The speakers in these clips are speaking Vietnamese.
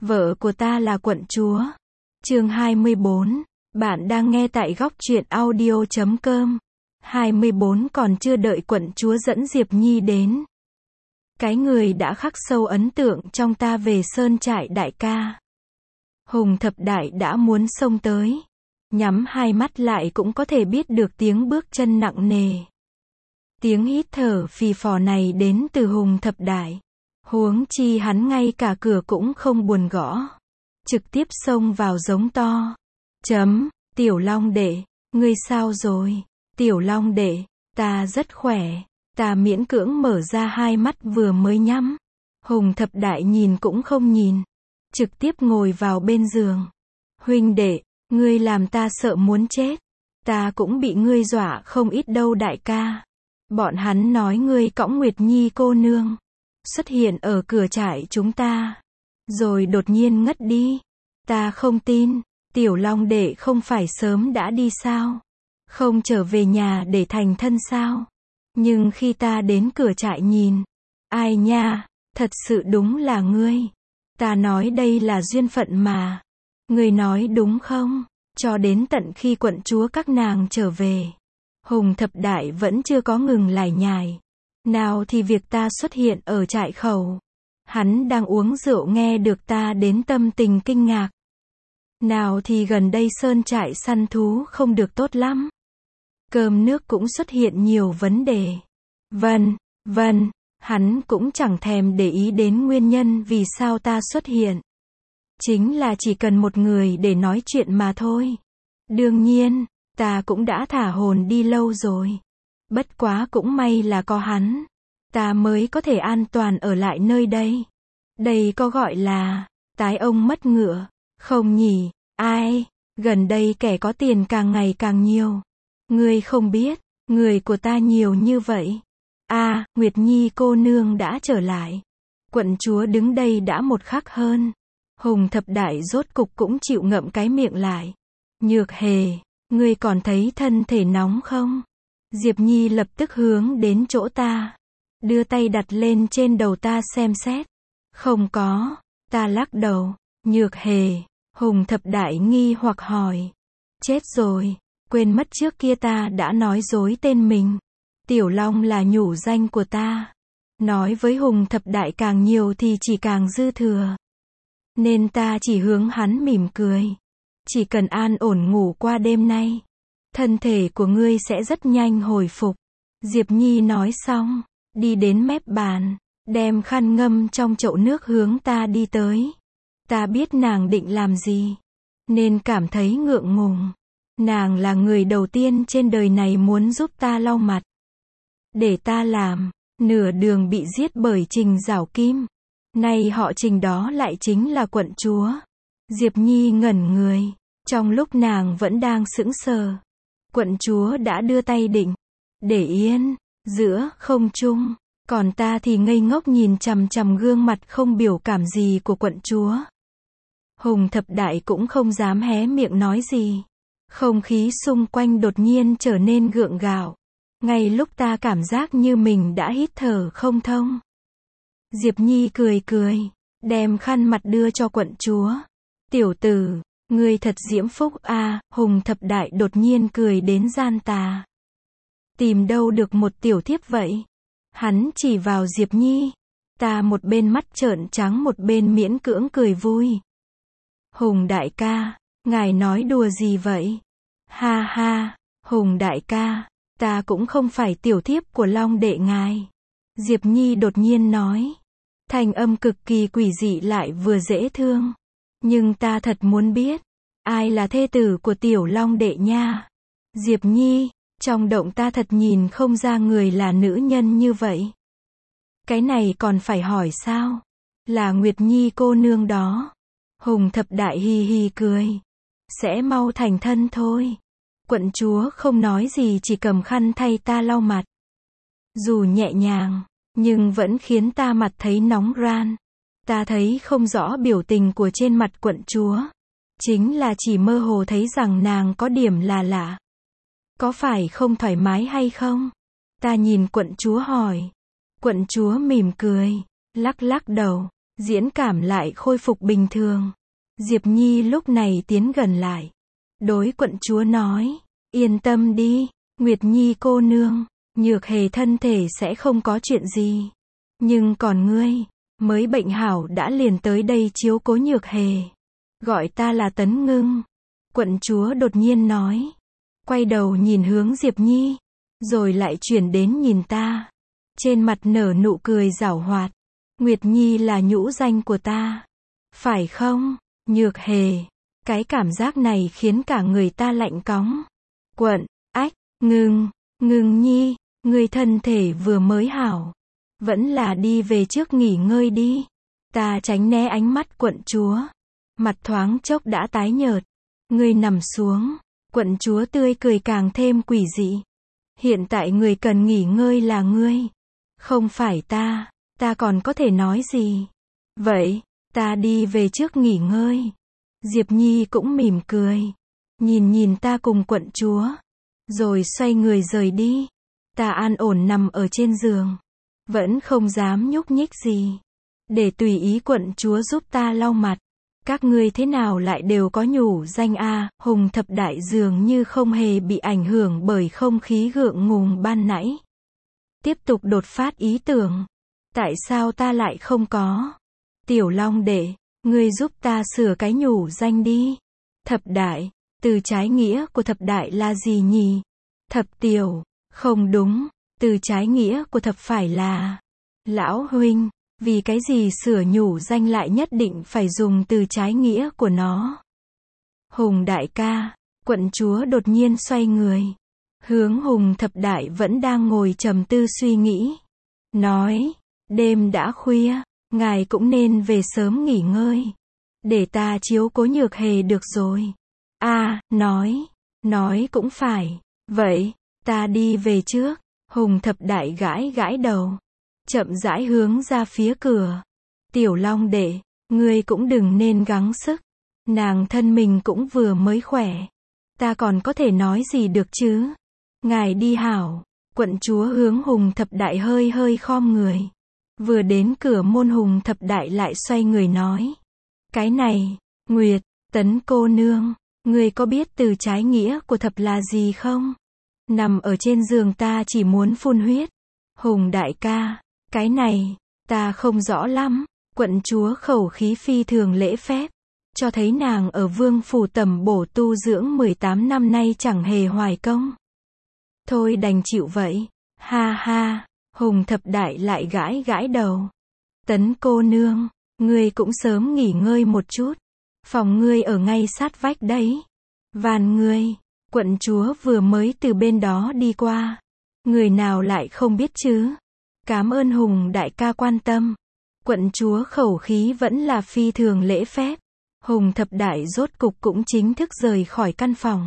Vợ của ta là quận chúa. Chương 24. Bạn đang nghe tại góc truyện audio.com. 24 còn chưa đợi quận chúa dẫn Diệp Nhi đến. Cái người đã khắc sâu ấn tượng trong ta về sơn trại đại ca. Hùng Thập Đại đã muốn xông tới. Nhắm hai mắt lại cũng có thể biết được tiếng bước chân nặng nề. Tiếng hít thở phì phò này đến từ Hùng Thập Đại. Huống chi hắn ngay cả cửa cũng không buồn gõ. Trực tiếp xông vào giống to. Tiểu Long đệ, ngươi sao rồi? Tiểu Long đệ, ta rất khỏe. Ta miễn cưỡng mở ra hai mắt vừa mới nhắm. Hùng Thập Đại nhìn cũng không nhìn. Trực tiếp ngồi vào bên giường. Huynh đệ, ngươi làm ta sợ muốn chết. Ta cũng bị ngươi dọa không ít đâu đại ca. Bọn hắn nói ngươi cõng Nguyệt Nhi cô nương xuất hiện ở cửa trại chúng ta, rồi đột nhiên ngất đi. Ta không tin. Tiểu Long đệ không phải sớm đã đi sao? Không trở về nhà để thành thân sao? Nhưng khi ta đến cửa trại nhìn, ai nha, thật sự đúng là ngươi. Ta nói đây là duyên phận mà. Ngươi nói đúng không? Cho đến tận khi quận chúa các nàng trở về, Hùng Thập Đại vẫn chưa có ngừng lải nhải. Nào thì việc ta xuất hiện ở trại khẩu. Hắn đang uống rượu nghe được ta đến tâm tình kinh ngạc. Nào thì gần đây sơn trại săn thú không được tốt lắm. Cơm nước cũng xuất hiện nhiều vấn đề. Vân, hắn cũng chẳng thèm để ý đến nguyên nhân vì sao ta xuất hiện. Chính là chỉ cần một người để nói chuyện mà thôi. Đương nhiên, ta cũng đã thả hồn đi lâu rồi. Bất quá cũng may là có hắn, ta mới có thể an toàn ở lại nơi đây. Đây có gọi là tái ông mất ngựa, không nhỉ? Ai? Gần đây kẻ có tiền càng ngày càng nhiều. Ngươi không biết, người của ta nhiều như vậy. Nguyệt Nhi cô nương đã trở lại. Quận chúa đứng đây đã một khắc hơn. Hùng Thập Đại rốt cục cũng chịu ngậm cái miệng lại. Nhược Hề, ngươi còn thấy thân thể nóng không? Diệp Nhi lập tức hướng đến chỗ ta. Đưa tay đặt lên trên đầu ta xem xét. Không có. Ta lắc đầu. Nhược Hề. Hùng Thập Đại nghi hoặc hỏi. Chết rồi. Quên mất trước kia ta đã nói dối tên mình. Tiểu Long là nhủ danh của ta. Nói với Hùng Thập Đại càng nhiều thì chỉ càng dư thừa. Nên ta chỉ hướng hắn mỉm cười. Chỉ cần an ổn ngủ qua đêm nay, thân thể của ngươi sẽ rất nhanh hồi phục. Diệp Nhi nói xong, đi đến mép bàn, đem khăn ngâm trong chậu nước hướng ta đi tới. Ta biết nàng định làm gì, nên cảm thấy ngượng ngùng. Nàng là người đầu tiên trên đời này muốn giúp ta lau mặt. Để ta làm, nửa đường bị giết bởi Trình Giảo Kim. Nay họ Trình đó lại chính là quận chúa. Diệp Nhi ngẩn người. Trong lúc nàng vẫn đang sững sờ, quận chúa đã đưa tay định để yên giữa không trung, còn ta thì ngây ngốc nhìn chằm chằm gương mặt không biểu cảm gì của quận chúa. Hùng Thập Đại cũng không dám hé miệng nói gì. Không khí xung quanh đột nhiên trở nên gượng gạo. Ngay lúc ta cảm giác như mình đã hít thở không thông, Diệp Nhi cười, đem khăn mặt đưa cho quận chúa. Tiểu tử, ngươi thật diễm phúc a. Hùng Thập Đại đột nhiên cười đến gian tà. Tìm đâu được một tiểu thiếp vậy? Hắn chỉ vào Diệp Nhi. Ta một bên mắt trợn trắng một bên miễn cưỡng cười vui. Hùng đại ca, ngài nói đùa gì vậy? Ha ha, Hùng đại ca, ta cũng không phải tiểu thiếp của Long đệ ngài. Diệp Nhi đột nhiên nói. Thanh âm cực kỳ quỷ dị lại vừa dễ thương. Nhưng ta thật muốn biết, ai là thê tử của Tiểu Long đệ nha? Diệp Nhi, trong động ta thật nhìn không ra người là nữ nhân như vậy. Cái này còn phải hỏi sao? Là Nguyệt Nhi cô nương đó. Hùng Thập Đại hi hi cười. Sẽ mau thành thân thôi. Quận chúa không nói gì chỉ cầm khăn thay ta lau mặt. Dù nhẹ nhàng, nhưng vẫn khiến ta mặt thấy nóng ran. Ta thấy không rõ biểu tình của trên mặt quận chúa. Chính là chỉ mơ hồ thấy rằng nàng có điểm là lạ. Có phải không thoải mái hay không? Ta nhìn quận chúa hỏi. Quận chúa mỉm cười, lắc lắc đầu. Diễn cảm lại khôi phục bình thường. Diệp Nhi lúc này tiến gần lại. Đối quận chúa nói, yên tâm đi, Nguyệt Nhi cô nương, Nhược Hề thân thể sẽ không có chuyện gì. Nhưng còn ngươi, mới bệnh hảo đã liền tới đây chiếu cố Nhược Hề. Gọi ta là Tấn Ngưng. Quận chúa đột nhiên nói. Quay đầu nhìn hướng Diệp Nhi. Rồi lại chuyển đến nhìn ta. Trên mặt nở nụ cười giảo hoạt. Nguyệt Nhi là nhũ danh của ta. Phải không, Nhược Hề? Cái cảm giác này khiến cả người ta lạnh cóng. Quận, ách, Ngưng, Ngưng Nhi, người thân thể vừa mới hảo. Vẫn là đi về trước nghỉ ngơi đi. Ta tránh né ánh mắt quận chúa. Mặt thoáng chốc đã tái nhợt. Ngươi nằm xuống. Quận chúa tươi cười càng thêm quỷ dị. Hiện tại người cần nghỉ ngơi là ngươi. Không phải ta. Ta còn có thể nói gì? Vậy, ta đi về trước nghỉ ngơi. Diệp Nhi cũng mỉm cười. Nhìn ta cùng quận chúa. Rồi xoay người rời đi. Ta an ổn nằm ở trên giường. Vẫn không dám nhúc nhích gì. Để tùy ý quận chúa giúp ta lau mặt. Các ngươi thế nào lại đều có nhủ danh a? Hùng thập đại dường như không hề bị ảnh hưởng bởi không khí gượng ngùng ban nãy. Tiếp tục đột phát ý tưởng. Tại sao ta lại không có? Tiểu Long đệ, ngươi giúp ta sửa cái nhủ danh đi. Thập đại, từ trái nghĩa của thập đại là gì nhỉ? Thập tiểu, không đúng, từ trái nghĩa của thập phải là. Lão huynh, vì cái gì sửa nhủ danh lại nhất định phải dùng từ trái nghĩa của nó? Hùng đại ca, quận chúa đột nhiên xoay người. Hướng Hùng thập đại vẫn đang ngồi trầm tư suy nghĩ. Nói, đêm đã khuya, ngài cũng nên về sớm nghỉ ngơi. Để ta chiếu cố Nhược Hề được rồi. Nói cũng phải. Vậy, ta đi về trước. Hùng thập đại gãi gãi đầu. Chậm rãi hướng ra phía cửa. Tiểu Long đệ, ngươi cũng đừng nên gắng sức. Nàng thân mình cũng vừa mới khỏe. Ta còn có thể nói gì được chứ? Ngài đi hảo. Quận chúa hướng Hùng thập đại hơi khom người. Vừa đến cửa môn Hùng thập đại lại xoay người nói. Cái này, Nguyệt, Tấn cô nương, ngươi có biết từ trái nghĩa của thập là gì không? Nằm ở trên giường ta chỉ muốn phun huyết. Hùng đại ca, cái này, ta không rõ lắm. Quận chúa khẩu khí phi thường lễ phép. Cho thấy nàng ở vương phủ tầm bổ tu dưỡng 18 năm nay chẳng hề hoài công. Thôi đành chịu vậy. Ha ha. Hùng thập đại lại gãi đầu. Tấn cô nương, ngươi cũng sớm nghỉ ngơi một chút. Phòng ngươi ở ngay sát vách đấy. Van ngươi, quận chúa vừa mới từ bên đó đi qua. Người nào lại không biết chứ? Cảm ơn Hùng đại ca quan tâm. Quận chúa khẩu khí vẫn là phi thường lễ phép. Hùng thập đại rốt cục cũng chính thức rời khỏi căn phòng.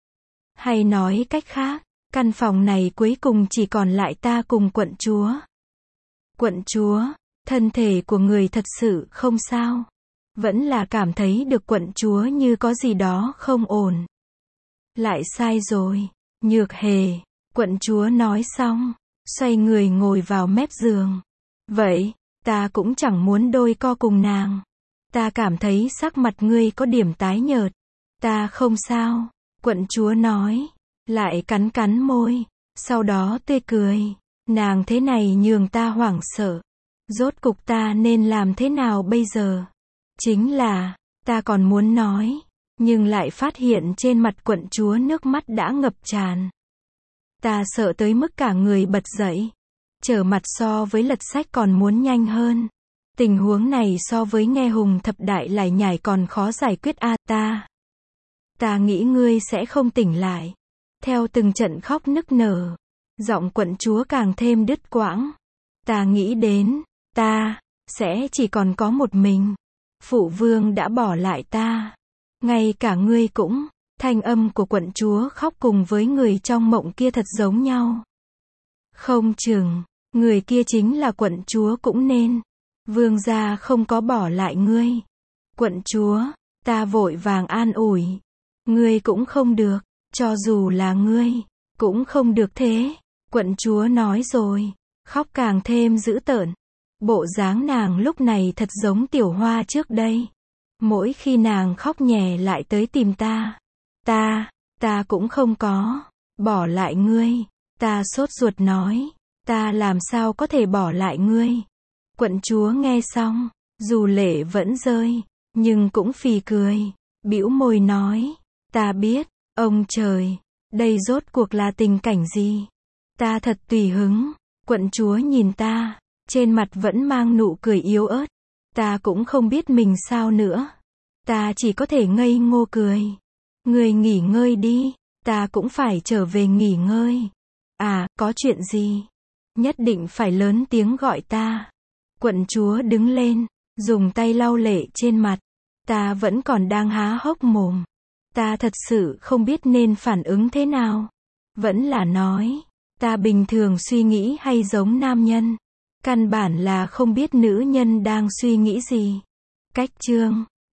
Hay nói cách khác, căn phòng này cuối cùng chỉ còn lại ta cùng quận chúa. Quận chúa, thân thể của người thật sự không sao. Vẫn là cảm thấy được quận chúa như có gì đó không ổn. Lại sai rồi, Nhược Hề, quận chúa nói xong, xoay người ngồi vào mép giường. Vậy, ta cũng chẳng muốn đôi co cùng nàng. Ta cảm thấy sắc mặt ngươi có điểm tái nhợt. Ta không sao, quận chúa nói. Lại cắn môi, sau đó tươi cười. Nàng thế này nhường ta hoảng sợ. Rốt cục ta nên làm thế nào bây giờ? Chính là, ta còn muốn nói, nhưng lại phát hiện trên mặt quận chúa nước mắt đã ngập tràn. Ta sợ tới mức cả người bật dậy. Trở mặt so với lật sách còn muốn nhanh hơn. Tình huống này so với nghe Hùng thập đại lải nhải còn khó giải quyết a. Ta nghĩ ngươi sẽ không tỉnh lại. Theo từng trận khóc nức nở, giọng quận chúa càng thêm đứt quãng. Ta nghĩ đến, ta sẽ chỉ còn có một mình. Phụ vương đã bỏ lại ta. Ngay cả ngươi cũng. Thanh âm của quận chúa khóc cùng với người trong mộng kia thật giống nhau. Không chừng, người kia chính là quận chúa cũng nên. Vương gia không có bỏ lại ngươi. Quận chúa, ta vội vàng an ủi. Ngươi cũng không được, cho dù là ngươi, cũng không được thế. Quận chúa nói rồi, khóc càng thêm dữ tợn. Bộ dáng nàng lúc này thật giống Tiểu Hoa trước đây. Mỗi khi nàng khóc nhè lại tới tìm ta. Ta cũng không có bỏ lại ngươi. Ta sốt ruột nói, ta làm sao có thể bỏ lại ngươi. Quận chúa nghe xong, dù lệ vẫn rơi, nhưng cũng phì cười, bĩu môi nói, ta biết, ông trời, đây rốt cuộc là tình cảnh gì? Ta thật tùy hứng. Quận chúa nhìn ta, trên mặt vẫn mang nụ cười yếu ớt. Ta cũng không biết mình sao nữa. Ta chỉ có thể ngây ngô cười. Ngươi nghỉ ngơi đi, ta cũng phải trở về nghỉ ngơi. À, có chuyện gì? Nhất định phải lớn tiếng gọi ta. Quận chúa đứng lên, dùng tay lau lệ trên mặt. Ta vẫn còn đang há hốc mồm. Ta thật sự không biết nên phản ứng thế nào. Vẫn là nói, ta bình thường suy nghĩ hay giống nam nhân. Căn bản là không biết nữ nhân đang suy nghĩ gì. Cách chương